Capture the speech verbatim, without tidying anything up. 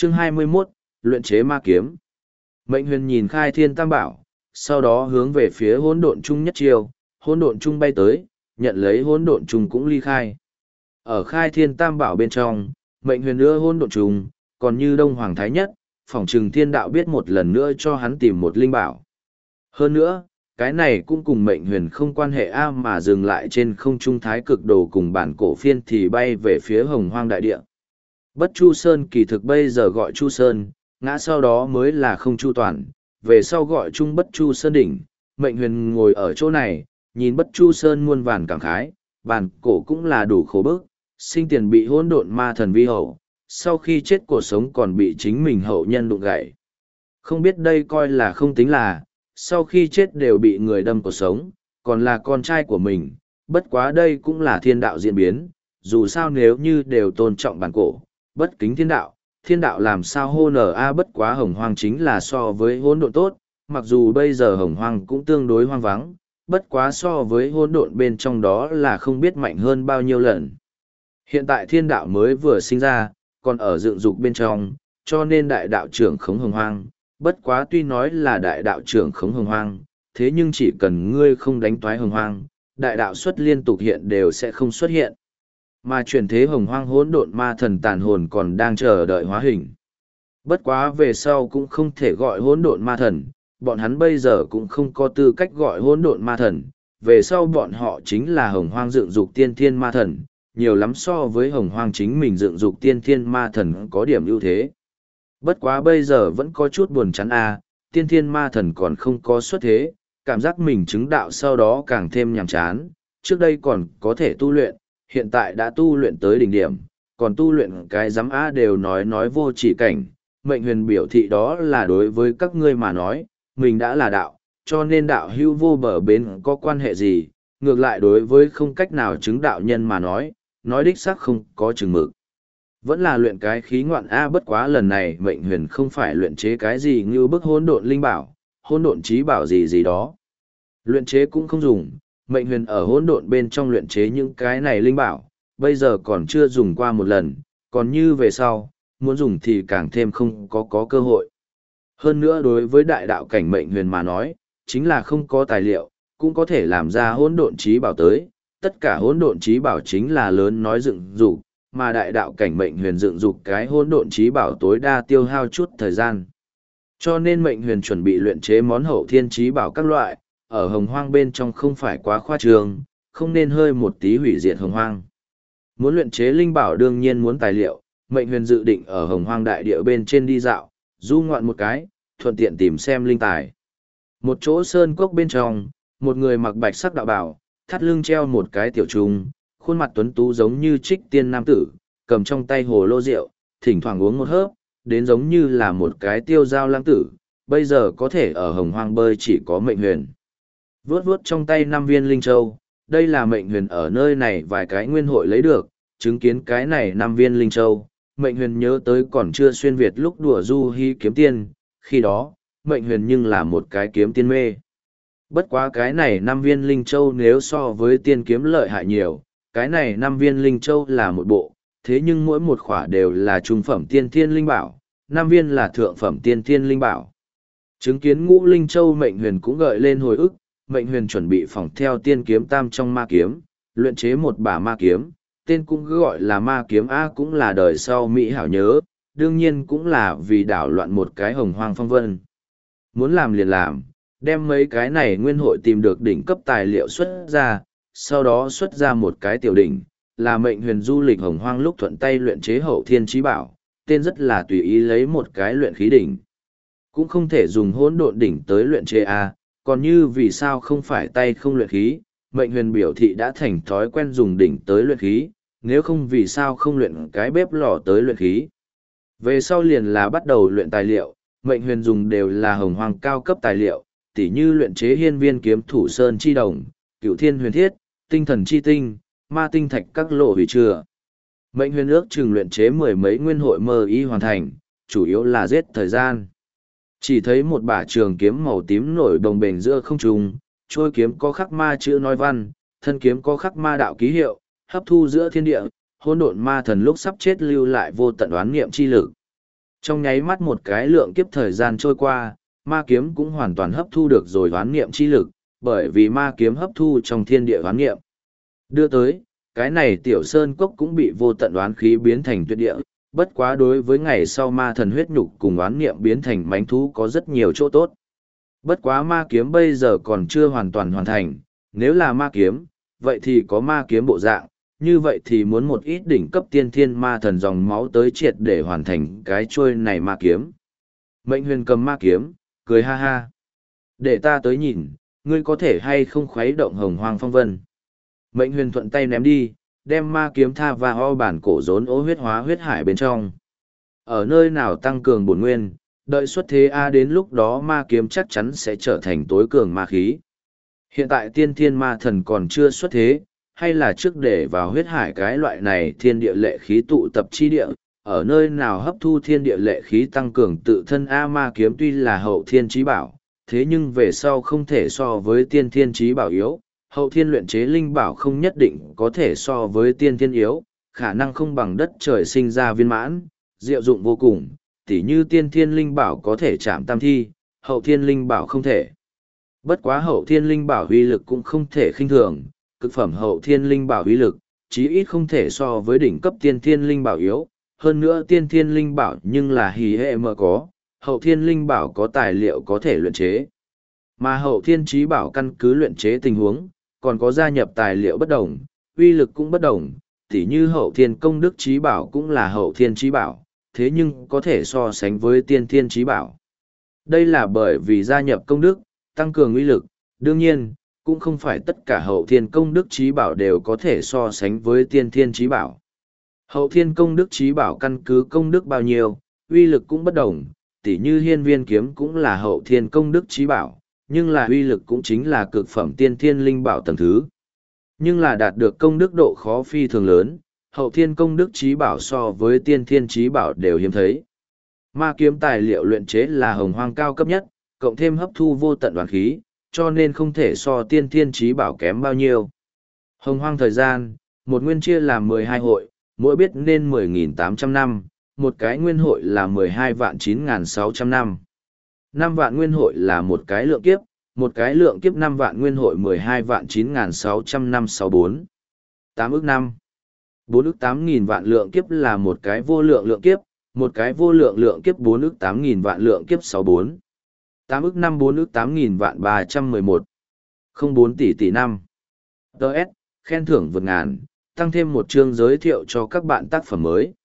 Chương hai mươi mốt, luyện chế ma kiếm. Mệnh huyền nhìn khai thiên tam bảo, sau đó hướng về phía hỗn độn chung nhất chiêu, hỗn độn chung bay tới, nhận lấy hỗn độn chung cũng ly khai. Ở khai thiên tam bảo bên trong, mệnh huyền ưa hỗn độn chung, còn như Đông Hoàng Thái Nhất, phỏng trừng thiên đạo biết một lần nữa cho hắn tìm một linh bảo. Hơn nữa, cái này cũng cùng mệnh huyền không quan hệ a mà dừng lại trên không trung thái cực đồ cùng bản cổ phiên thì bay về phía hồng hoang đại địa. Bất Chu Sơn kỳ thực bây giờ gọi Chu Sơn, ngã sau đó mới là không chu toàn, về sau gọi chung Bất Chu Sơn đỉnh, mệnh huyền ngồi ở chỗ này, nhìn Bất Chu Sơn muôn vàn cảm khái, bản cổ cũng là đủ khổ bức, sinh tiền bị hỗn độn ma thần vi hậu, sau khi chết cuộc sống còn bị chính mình hậu nhân đụng gãy. Không biết đây coi là không tính là, sau khi chết đều bị người đâm cuộc sống, còn là con trai của mình, bất quá đây cũng là thiên đạo diễn biến, dù sao nếu như đều tôn trọng bản cổ, bất kính thiên đạo, thiên đạo làm sao hô nở a bất quá hồng hoang chính là so với hỗn độn tốt, mặc dù bây giờ hồng hoang cũng tương đối hoang vắng, bất quá so với hỗn độn bên trong đó là không biết mạnh hơn bao nhiêu lần. Hiện tại thiên đạo mới vừa sinh ra, còn ở dựng dục bên trong, cho nên đại đạo trưởng khống hồng hoang, bất quá tuy nói là đại đạo trưởng khống hồng hoang, thế nhưng chỉ cần ngươi không đánh toái hồng hoang, đại đạo xuất liên tục hiện đều sẽ không xuất hiện. Mà chuyển thế hồng hoang hỗn độn ma thần tàn hồn còn đang chờ đợi hóa hình. Bất quá về sau cũng không thể gọi hỗn độn ma thần, bọn hắn bây giờ cũng không có tư cách gọi hỗn độn ma thần, về sau bọn họ chính là hồng hoang dựng dục tiên thiên ma thần, nhiều lắm so với hồng hoang chính mình dựng dục tiên thiên ma thần có điểm ưu thế. Bất quá bây giờ vẫn có chút buồn chán a, tiên thiên ma thần còn không có xuất thế, cảm giác mình chứng đạo sau đó càng thêm nhàm chán, trước đây còn có thể tu luyện, hiện tại đã tu luyện tới đỉnh điểm, còn tu luyện cái giám a đều nói nói vô chỉ cảnh, mệnh huyền biểu thị đó là đối với các ngươi mà nói, mình đã là đạo, cho nên đạo hưu vô bờ bến có quan hệ gì, ngược lại đối với không cách nào chứng đạo nhân mà nói, nói đích xác không có chừng mực. Vẫn là luyện cái khí ngoạn A bất quá lần này mệnh huyền không phải luyện chế cái gì như bức hỗn độn linh bảo, hỗn độn trí bảo gì gì đó. Luyện chế cũng không dùng, mệnh huyền ở hỗn độn bên trong luyện chế những cái này linh bảo, bây giờ còn chưa dùng qua một lần, còn như về sau, muốn dùng thì càng thêm không có có cơ hội. Hơn nữa đối với đại đạo cảnh mệnh huyền mà nói, chính là không có tài liệu, cũng có thể làm ra hỗn độn trí bảo tới, tất cả hỗn độn trí bảo chính là lớn nói dựng dục, mà đại đạo cảnh mệnh huyền dựng dục cái hỗn độn trí bảo tối đa tiêu hao chút thời gian. Cho nên mệnh huyền chuẩn bị luyện chế món hậu thiên trí bảo các loại, ở hồng hoang bên trong không phải quá khoa trương, không nên hơi một tí hủy diệt hồng hoang. Muốn luyện chế linh bảo đương nhiên muốn tài liệu, mệnh huyền dự định ở hồng hoang đại địa bên trên đi dạo, du ngoạn một cái, thuận tiện tìm xem linh tài. Một chỗ sơn cốc bên trong, một người mặc bạch sắc đạo bào, thắt lưng treo một cái tiểu trùng, khuôn mặt tuấn tú giống như trích tiên nam tử, cầm trong tay hồ lô rượu, thỉnh thoảng uống một hớp, đến giống như là một cái tiêu dao lãng tử, bây giờ có thể ở hồng hoang bơi chỉ có mệnh huyền. Vuốt vuốt trong tay năm viên linh châu, đây là mệnh huyền ở nơi này vài cái nguyên hội lấy được, chứng kiến cái này năm viên linh châu, mệnh huyền nhớ tới còn chưa xuyên Việt lúc đùa du hy kiếm tiên, khi đó, mệnh huyền nhưng là một cái kiếm tiên mê. Bất quá cái này năm viên linh châu nếu so với tiên kiếm lợi hại nhiều, cái này năm viên linh châu là một bộ, thế nhưng mỗi một khỏa đều là trung phẩm tiên thiên linh bảo, năm viên là thượng phẩm tiên thiên linh bảo. Chứng kiến ngũ linh châu mệnh huyền cũng gợi lên hồi ức, mệnh huyền chuẩn bị phỏng theo tiên kiếm tam trong ma kiếm, luyện chế một bả ma kiếm, tên cũng gọi là ma kiếm A cũng là đời sau Mỹ hảo nhớ, đương nhiên cũng là vì đảo loạn một cái hồng hoang phong vân. Muốn làm liền làm, đem mấy cái này nguyên hội tìm được đỉnh cấp tài liệu xuất ra, sau đó xuất ra một cái tiểu đỉnh, là mệnh huyền du lịch hồng hoang lúc thuận tay luyện chế hậu thiên trí bảo, tên rất là tùy ý lấy một cái luyện khí đỉnh. Cũng không thể dùng hỗn độn đỉnh tới luyện chế A, còn như vì sao không phải tay không luyện khí, mệnh huyền biểu thị đã thành thói quen dùng đỉnh tới luyện khí, nếu không vì sao không luyện cái bếp lò tới luyện khí. Về sau liền là bắt đầu luyện tài liệu, mệnh huyền dùng đều là hồng hoang cao cấp tài liệu, tỉ như luyện chế hiên viên kiếm thủ sơn chi đồng, cửu thiên huyền thiết, tinh thần chi tinh, ma tinh thạch các lộ hủy chừa. Mệnh huyền ước chừng luyện chế mười mấy nguyên hội mơ y hoàn thành, chủ yếu là giết thời gian. Chỉ thấy một bả trường kiếm màu tím nổi đồng bền giữa không trung, trôi kiếm có khắc ma chữ nói văn, thân kiếm có khắc ma đạo ký hiệu, hấp thu giữa thiên địa, hỗn độn ma thần lúc sắp chết lưu lại vô tận oán niệm chi lực. Trong nháy mắt một cái lượng kiếp thời gian trôi qua, ma kiếm cũng hoàn toàn hấp thu được rồi hoán niệm chi lực, bởi vì ma kiếm hấp thu trong thiên địa hoán niệm. Đưa tới, cái này tiểu sơn cốc cũng bị vô tận oán khí biến thành tuyệt địa, bất quá đối với ngày sau ma thần huyết nhục cùng oán niệm biến thành mánh thú có rất nhiều chỗ tốt. Bất quá ma kiếm bây giờ còn chưa hoàn toàn hoàn thành, nếu là ma kiếm, vậy thì có ma kiếm bộ dạng, như vậy thì muốn một ít đỉnh cấp tiên thiên ma thần dòng máu tới triệt để hoàn thành cái trôi này ma kiếm. Mệnh huyền cầm ma kiếm, cười ha ha. Để ta tới nhìn, ngươi có thể hay không khuấy động hồng hoang phong vân. Mệnh huyền thuận tay ném đi, đem ma kiếm tha và ho bản cổ rốn ố huyết hóa huyết hải bên trong. Ở nơi nào tăng cường bổn nguyên, đợi xuất thế A đến lúc đó ma kiếm chắc chắn sẽ trở thành tối cường ma khí. Hiện tại tiên thiên ma thần còn chưa xuất thế, hay là trước để vào huyết hải cái loại này thiên địa lệ khí tụ tập chi địa, ở nơi nào hấp thu thiên địa lệ khí tăng cường tự thân A ma kiếm tuy là hậu thiên trí bảo, thế nhưng về sau không thể so với tiên thiên trí bảo yếu, hậu thiên luyện chế linh bảo không nhất định có thể so với tiên thiên yếu, khả năng không bằng đất trời sinh ra viên mãn, diệu dụng vô cùng, tỉ như tiên thiên linh bảo có thể chạm tam thi, hậu thiên linh bảo không thể. Bất quá hậu thiên linh bảo uy lực cũng không thể khinh thường, cực phẩm hậu thiên linh bảo uy lực, chí ít không thể so với đỉnh cấp tiên thiên linh bảo yếu, hơn nữa tiên thiên linh bảo nhưng là hì hệ mờ có, hậu thiên linh bảo có tài liệu có thể luyện chế. Mà hậu thiên trí bảo căn cứ luyện chế tình huống, còn có gia nhập tài liệu bất đồng, uy lực cũng bất đồng, tỉ như hậu thiên công đức trí bảo cũng là hậu thiên trí bảo, thế nhưng có thể so sánh với tiên thiên trí bảo. Đây là bởi vì gia nhập công đức, tăng cường uy lực, đương nhiên, cũng không phải tất cả hậu thiên công đức trí bảo đều có thể so sánh với tiên thiên trí bảo. Hậu thiên công đức trí bảo căn cứ công đức bao nhiêu, uy lực cũng bất đồng, tỉ như hiên viên kiếm cũng là hậu thiên công đức trí bảo, nhưng là uy lực cũng chính là cực phẩm tiên thiên linh bảo tầng thứ. Nhưng là đạt được công đức độ khó phi thường lớn, hậu thiên công đức trí bảo so với tiên thiên trí bảo đều hiếm thấy. Ma kiếm tài liệu luyện chế là hồng hoang cao cấp nhất, cộng thêm hấp thu vô tận đoán khí, cho nên không thể so tiên thiên trí bảo kém bao nhiêu. Hồng hoang thời gian, một nguyên chia làm mười hai hội, mỗi biết nên mười nghìn tám trăm năm, một cái nguyên hội là mười hai vạn chín nghìn sáu trăm năm. Năm vạn nguyên hội là một cái lượng kiếp, một cái lượng kiếp năm vạn nguyên hội mười hai vạn chín nghìn sáu trăm năm sáu bốn. tám ức năm. bốn ức tám nghìn vạn lượng kiếp là một cái vô lượng lượng kiếp, một cái vô lượng lượng kiếp bốn ức tám nghìn vạn lượng kiếp sáu bốn. tám ức năm bốn ức tám nghìn vạn ba trăm mười một. không bốn tỷ tỷ năm. đê ét, khen thưởng vượt ngàn, tăng thêm một chương giới thiệu cho các bạn tác phẩm mới.